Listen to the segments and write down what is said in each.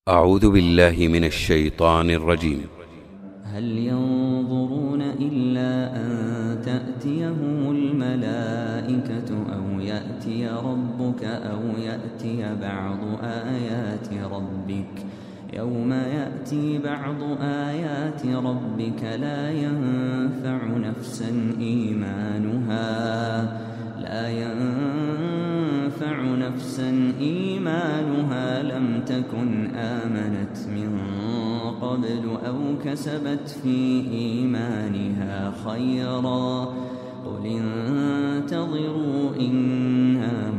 أعوذ بالله من الشيطان الرجيم. هل ينظرون إلا أن تأتيهم الملائكة أو يأتي ربك أو يأتي بعض آيات ربك يوم يأتي بعض آيات ربك لا ينفع نفسا إيمانها لم تكن آمنت من قبل أو كسبت في إيمانها خيرا قل انتظروا إنا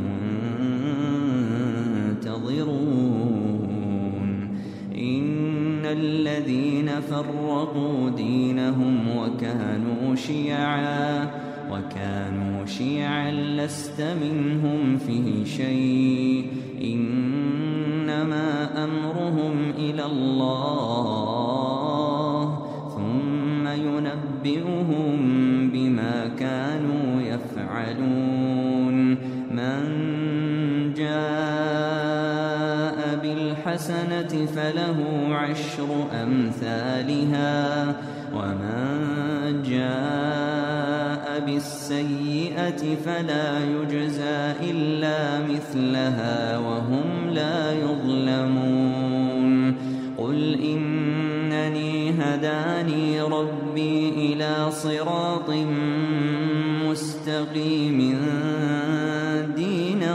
منتظرون إن الذين فرقوا دينهم وكانوا شيعا لست منهم في شيء إنما أمرهم إلى الله ثم ينبئهم بما كانوا يفعلون من جاء بالحسنة فله عشر أمثالها ومن جاء بالسيئة فلا يجزى إلا مثلها وهم لا يظلمون قل إنني هداني ربي إلى صراط مستقيم دينا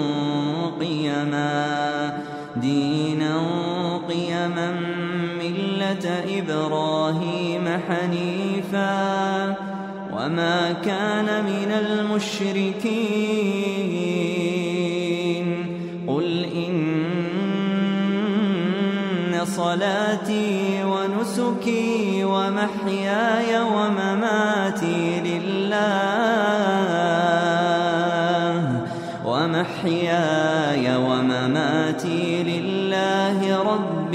قيما ملة إبراهيم حنيفا وما كان من المشركين قل إن صلاتي ونسكي ومحياي ومماتي لله رب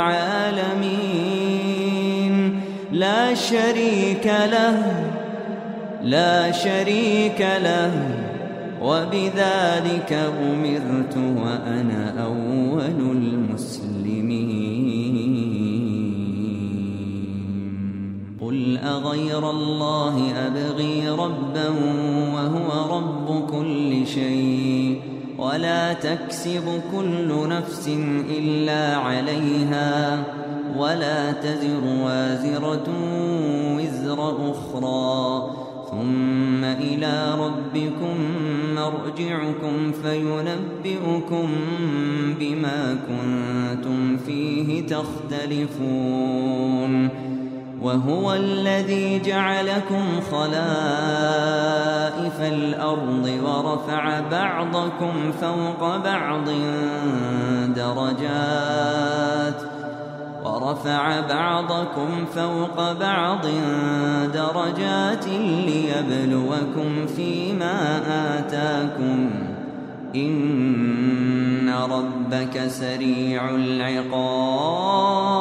العالمين لا شريك له وبذلك أمرت وأنا أول المسلمين قل أغير الله أبغي ربا وهو رب كل شيء ولا تكسب كل نفس إلا عليها ولا تزر وازرة وزر أخرى ثم إلى ربكم مرجعكم فينبئكم بما كنتم فيه تختلفون وهو الذي جعلكم خلائف الأرض ورفع بعضكم فوق بعض درجات ليبلوكم فيما آتاكم إن ربك سريع العقاب